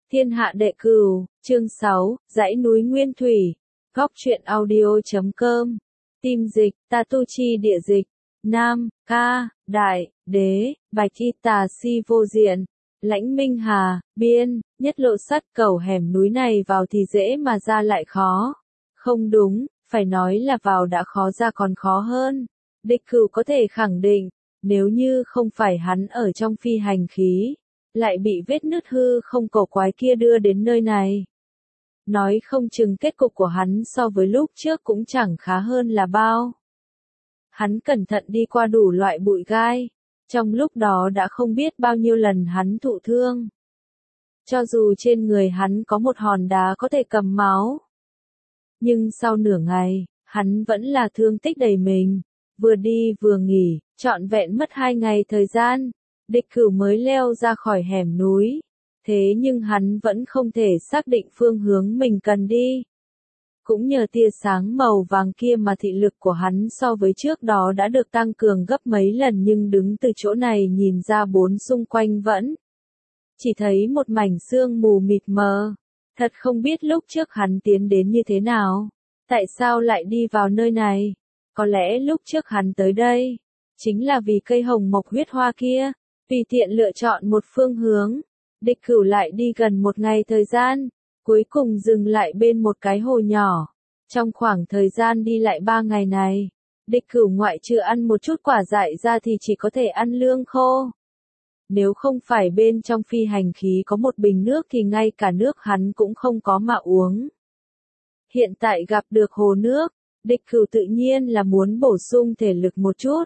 Thiên hạ đệ cửu, chương 6, dãy núi Nguyên Thủy, góc truyện audio.com, tim dịch, ta tu chi địa dịch, Nam, Ca, Đại, Đế, Bạch Y Tà Si vô diện, Lãnh Minh Hà, Biên, nhất lộ sắt cầu hẻm núi này vào thì dễ mà ra lại khó. Không đúng, phải nói là vào đã khó ra còn khó hơn. Địch Cửu có thể khẳng định, nếu như không phải hắn ở trong phi hành khí, lại bị vết nứt hư không cổ quái kia đưa đến nơi này. Nói không chừng kết cục của hắn so với lúc trước cũng chẳng khá hơn là bao. Hắn cẩn thận đi qua đủ loại bụi gai, trong lúc đó đã không biết bao nhiêu lần hắn thụ thương. Cho dù trên người hắn có một hòn đá có thể cầm máu. Nhưng sau nửa ngày, hắn vẫn là thương tích đầy mình, vừa đi vừa nghỉ, trọn vẹn mất 2 ngày thời gian. Địch Cửu mới leo ra khỏi hẻm núi, thế nhưng hắn vẫn không thể xác định phương hướng mình cần đi. Cũng nhờ tia sáng màu vàng kia mà thị lực của hắn so với trước đó đã được tăng cường gấp mấy lần, nhưng đứng từ chỗ này nhìn ra bốn xung quanh vẫn chỉ thấy một mảnh sương mù mịt mờ. Thật không biết lúc trước hắn tiến đến như thế nào, tại sao lại đi vào nơi này. Có lẽ lúc trước hắn tới đây chính là vì cây hồng mộc huyết hoa kia. Tùy tiện lựa chọn một phương hướng, Địch Cửu lại đi gần 1 ngày thời gian, cuối cùng dừng lại bên một cái hồ nhỏ. Trong khoảng thời gian đi lại 3 ngày này, Địch Cửu ngoại trừ ăn một chút quả dại ra thì chỉ có thể ăn lương khô. Nếu không phải bên trong phi hành khí có một bình nước thì ngay cả nước hắn cũng không có mà uống. Hiện tại gặp được hồ nước, Địch Cửu tự nhiên là muốn bổ sung thể lực một chút.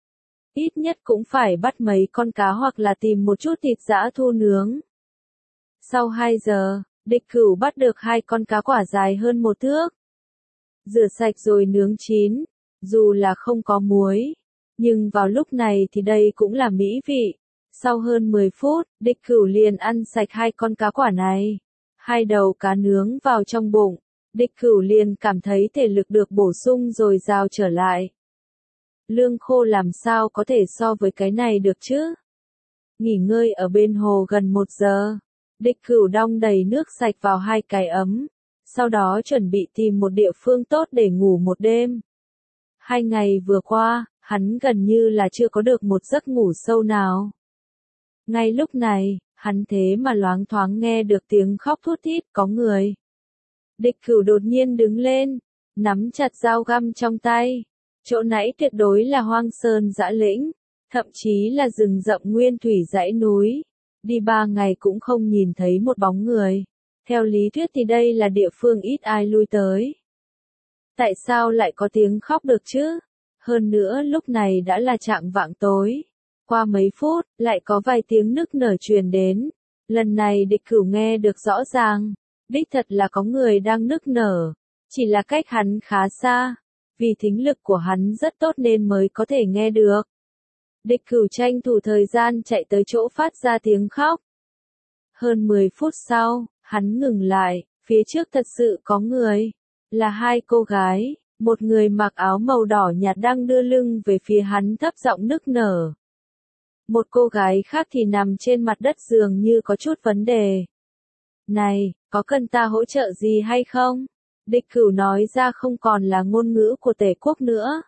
Ít nhất cũng phải bắt mấy con cá hoặc là tìm một chút thịt dã thu nướng. Sau 2 giờ, Địch Cửu bắt được 2 con cá quả dài hơn 1 thước. Rửa sạch rồi nướng chín, dù là không có muối, nhưng vào lúc này thì đây cũng là mỹ vị. Sau hơn 10 phút, Địch Cửu liền ăn sạch 2 con cá quả này. 2 đầu cá nướng vào trong bụng, Địch Cửu liền cảm thấy thể lực được bổ sung dồi dào trở lại. Lương khô làm sao có thể so với cái này được chứ? Nghỉ ngơi ở bên hồ gần 1 giờ, Địch Cửu đong đầy nước sạch vào 2 cái ấm, sau đó chuẩn bị tìm một địa phương tốt để ngủ một đêm. 2 ngày vừa qua, hắn gần như là chưa có được một giấc ngủ sâu nào. Ngay lúc này, hắn thế mà loáng thoáng nghe được tiếng khóc thút thít có người. Địch Cửu đột nhiên đứng lên, nắm chặt dao găm trong tay. Chỗ nãy tuyệt đối là hoang sơn dã lĩnh, thậm chí là rừng rậm nguyên thủy dãy núi. Đi 3 ngày cũng không nhìn thấy một bóng người. Theo lý thuyết thì đây là địa phương ít ai lui tới. Tại sao lại có tiếng khóc được chứ? Hơn nữa lúc này đã là chạng vạng tối. Qua mấy phút, lại có vài tiếng nức nở truyền đến. Lần này Địch Cửu nghe được rõ ràng. Đích thật là có người đang nức nở. Chỉ là cách hắn khá xa. Vì thính lực của hắn rất tốt nên mới có thể nghe được. Địch Cửu tranh thủ thời gian chạy tới chỗ phát ra tiếng khóc. Hơn 10 phút sau, hắn ngừng lại, phía trước thật sự có người. Là 2 cô gái, một người mặc áo màu đỏ nhạt đang đưa lưng về phía hắn thấp giọng nức nở. Một cô gái khác thì nằm trên mặt đất dường như có chút vấn đề. Này, có cần ta hỗ trợ gì hay không? Địch Cửu nói ra không còn là ngôn ngữ của Tề quốc nữa.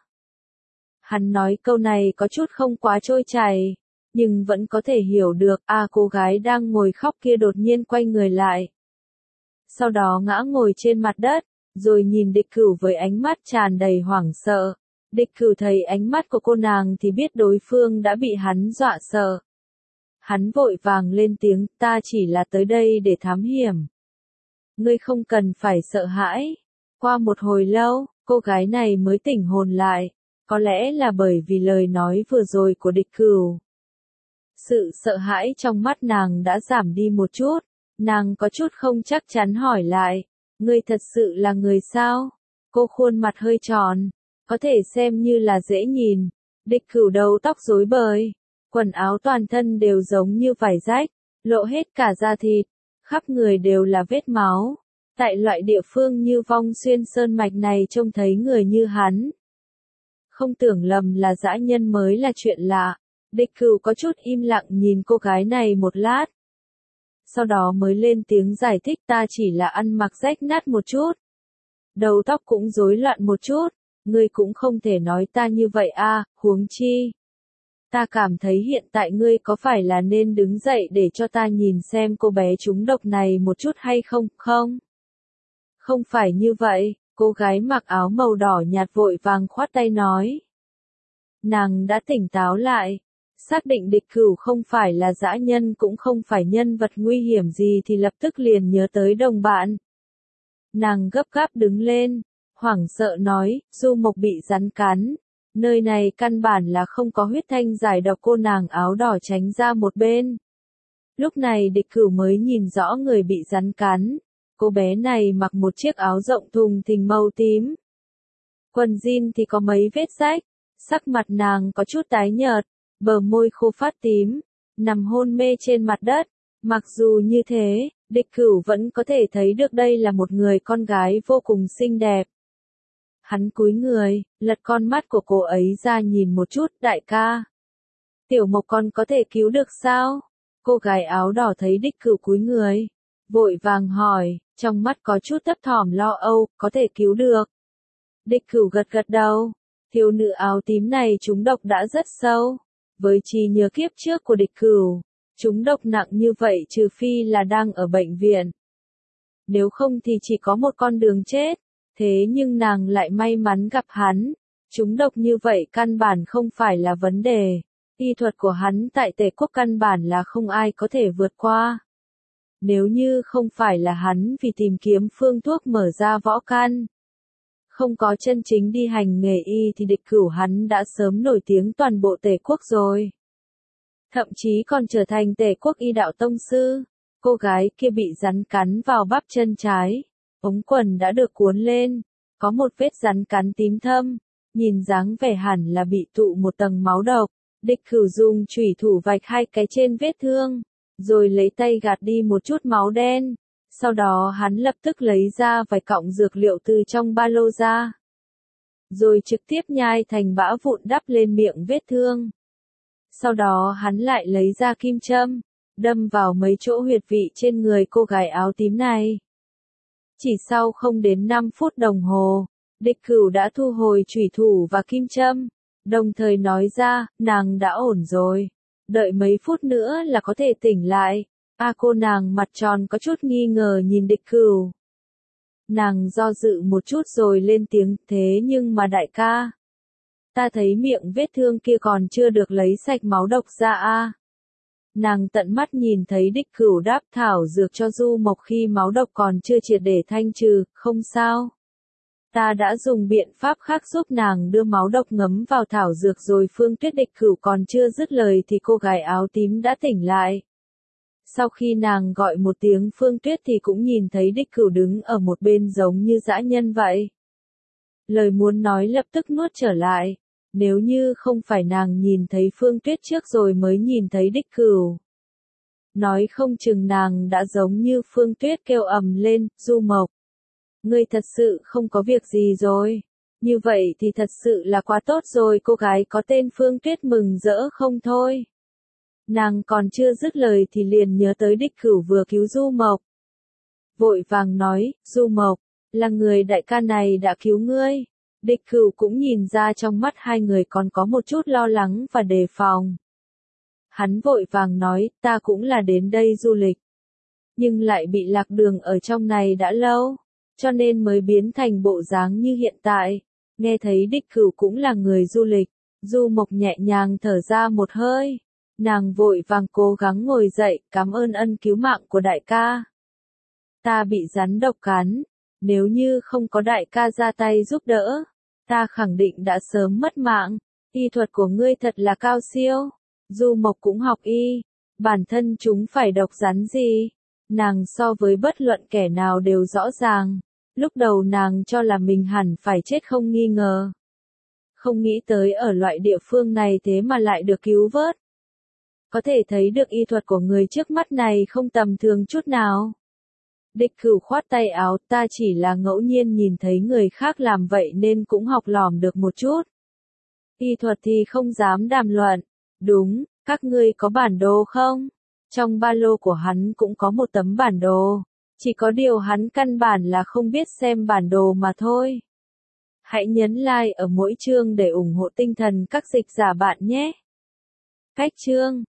Hắn nói câu này có chút không quá trôi chảy, nhưng vẫn có thể hiểu được. Cô gái đang ngồi khóc kia đột nhiên quay người lại. Sau đó ngã ngồi trên mặt đất, rồi nhìn Địch Cửu với ánh mắt tràn đầy hoảng sợ. Địch Cửu thấy ánh mắt của cô nàng thì biết đối phương đã bị hắn dọa sợ. Hắn vội vàng lên tiếng, ta chỉ là tới đây để thám hiểm. Ngươi không cần phải sợ hãi. Qua một hồi lâu, cô gái này mới tỉnh hồn lại. Có lẽ là bởi vì lời nói vừa rồi của Địch Cửu. Sự sợ hãi trong mắt nàng đã giảm đi một chút. Nàng có chút không chắc chắn hỏi lại. Ngươi thật sự là người sao? Cô khuôn mặt hơi tròn. Có thể xem như là dễ nhìn. Địch Cửu đầu tóc rối bời. Quần áo toàn thân đều giống như vải rách. Lộ hết cả da thịt. Khắp người đều là vết máu. Tại loại địa phương như Vong Xuyên Sơn Mạch này trông thấy người như hắn. Không tưởng lầm là dã nhân mới là chuyện lạ. Địch Cửu có chút im lặng nhìn cô gái này một lát. sau đó mới lên tiếng giải thích ta chỉ là ăn mặc rách nát một chút. Đầu tóc cũng rối loạn một chút, ngươi cũng không thể nói ta như vậy a, huống chi. Ta cảm thấy hiện tại ngươi có phải là nên đứng dậy để cho ta nhìn xem cô bé trúng độc này một chút hay không, không? Không phải như vậy, cô gái mặc áo màu đỏ nhạt vội vàng khoát tay nói. Nàng đã tỉnh táo lại, xác định địch cửu không phải là dã nhân cũng không phải nhân vật nguy hiểm gì thì lập tức liền nhớ tới đồng bạn. Nàng gấp gáp đứng lên, hoảng sợ nói, Du Mộc bị rắn cắn. Nơi này căn bản là không có huyết thanh giải độc, cô nàng áo đỏ tránh ra một bên. Lúc này địch cửu mới nhìn rõ người bị rắn cắn. Cô bé này mặc một chiếc áo rộng thùng thình màu tím. Quần jean thì có mấy vết rách, sắc mặt nàng có chút tái nhợt, bờ môi khô phát tím, nằm hôn mê trên mặt đất. Mặc dù như thế, địch cửu vẫn có thể thấy được đây là một người con gái vô cùng xinh đẹp. Hắn cúi người, lật con mắt của cô ấy ra nhìn một chút, đại ca. Tiểu Mộc con có thể cứu được sao? Cô gái áo đỏ thấy địch cửu cúi người, vội vàng hỏi, trong mắt có chút thấp thỏm lo âu, có thể cứu được. Địch cửu gật gật đầu, thiếu nữ áo tím này trúng độc đã rất sâu. Với trí nhớ kiếp trước của địch cửu, trúng độc nặng như vậy trừ phi là đang ở bệnh viện. Nếu không thì chỉ có một con đường chết. Thế nhưng nàng lại may mắn gặp hắn, trúng độc như vậy căn bản không phải là vấn đề, y thuật của hắn tại Tề quốc căn bản là không ai có thể vượt qua. Nếu như không phải là hắn vì tìm kiếm phương thuốc mở ra võ căn, không có chân chính đi hành nghề y thì địch cửu hắn đã sớm nổi tiếng toàn bộ Tề quốc rồi. Thậm chí còn trở thành Tề quốc y đạo tông sư. Cô gái kia bị rắn cắn vào bắp chân trái. Ống quần đã được cuốn lên, có một vết rắn cắn tím thâm, nhìn dáng vẻ hẳn là bị tụ một tầng máu độc. Địch cửu dùng chủy thủ vạch hai cái trên vết thương, rồi lấy tay gạt đi một chút máu đen. Sau đó hắn lập tức lấy ra vài cọng dược liệu từ trong ba lô ra, rồi trực tiếp nhai thành bã vụn đắp lên miệng vết thương. Sau đó hắn lại lấy ra kim châm, đâm vào mấy chỗ huyệt vị trên người cô gái áo tím này. Chỉ sau không đến 5 phút đồng hồ, địch cửu đã thu hồi chủy thủ và kim châm, đồng thời nói ra, nàng đã ổn rồi, đợi mấy phút nữa là có thể tỉnh lại. Cô nàng mặt tròn có chút nghi ngờ nhìn địch cửu. Nàng do dự một chút rồi lên tiếng, thế nhưng mà đại ca, ta thấy miệng vết thương kia còn chưa được lấy sạch máu độc ra Nàng tận mắt nhìn thấy địch cửu đáp thảo dược cho Du Mộc khi máu độc còn chưa triệt để thanh trừ, không sao. Ta đã dùng biện pháp khác giúp nàng đưa máu độc ngấm vào thảo dược rồi. Phương Tuyết địch cửu còn chưa dứt lời thì cô gái áo tím đã tỉnh lại. Sau khi nàng gọi một tiếng Phương Tuyết thì cũng nhìn thấy địch cửu đứng ở một bên giống như dã nhân vậy. Lời muốn nói lập tức nuốt trở lại. Nếu như không phải nàng nhìn thấy Phương Tuyết trước rồi mới nhìn thấy địch cửu, nói không chừng nàng đã giống như Phương Tuyết kêu ầm lên, Du Mộc, ngươi thật sự không có việc gì rồi. Như vậy thì thật sự là quá tốt rồi. Cô gái có tên Phương Tuyết mừng rỡ không thôi. Nàng còn chưa dứt lời thì liền nhớ tới địch cửu vừa cứu Du Mộc. Vội vàng nói, Du Mộc, là người đại ca này đã cứu ngươi. Địch cửu cũng nhìn ra trong mắt hai người còn có một chút lo lắng và đề phòng. Hắn vội vàng nói, ta cũng là đến đây du lịch. Nhưng lại bị lạc đường ở trong này đã lâu, cho nên mới biến thành bộ dáng như hiện tại. Nghe thấy địch cửu cũng là người du lịch, Du Mộc nhẹ nhàng thở ra một hơi. Nàng vội vàng cố gắng ngồi dậy, cảm ơn ân cứu mạng của đại ca. Ta bị rắn độc cắn, nếu như không có đại ca ra tay giúp đỡ, ta khẳng định đã sớm mất mạng. Y thuật của ngươi thật là cao siêu. Du Mộc cũng học y, bản thân chúng phải độc rắn gì, nàng so với bất luận kẻ nào đều rõ ràng. Lúc đầu nàng cho là mình hẳn phải chết không nghi ngờ. Không nghĩ tới ở loại địa phương này thế mà lại được cứu vớt. Có thể thấy được y thuật của người trước mắt này không tầm thường chút nào. Địch cửu khoát tay áo, ta chỉ là ngẫu nhiên nhìn thấy người khác làm vậy nên cũng học lỏm được một chút. Y thuật thì không dám đàm luận. Đúng, các ngươi có bản đồ không? Trong ba lô của hắn cũng có một tấm bản đồ. Chỉ có điều hắn căn bản là không biết xem bản đồ mà thôi. Hãy nhấn like ở mỗi chương để ủng hộ tinh thần các dịch giả bạn nhé. Cách chương